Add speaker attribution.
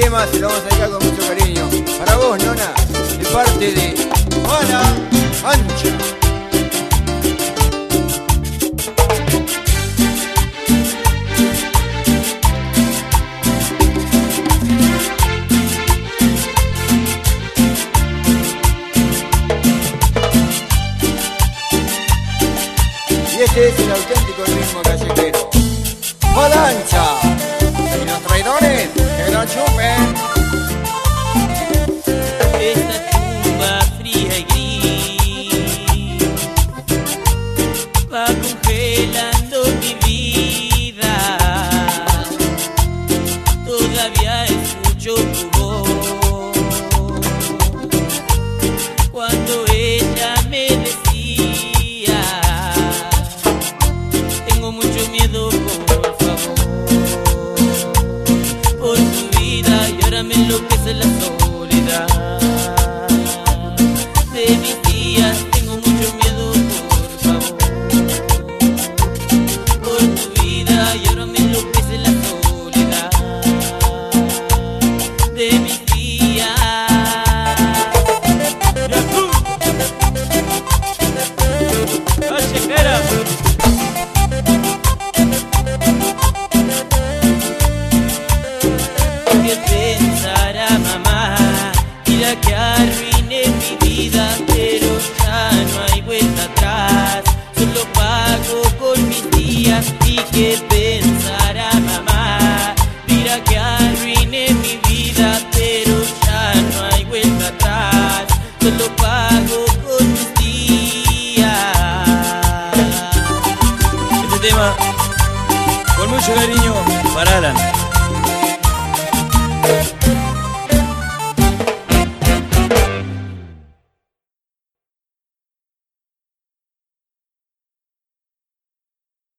Speaker 1: tema se lo vamos a dedicar con mucho cariño. Para vos, nona, de parte de Mala Ancha. Y este es el auténtico ritmo callejero. Mala Ancha. Y los traidores, que lo chupen.
Speaker 2: Esta tumba fría y gris va congelando mi vida. Todavía escucho tu voz cuando ella me decía: tengo mucho miedo, por favor, por tu vida, y ahora me enloquece la soledad.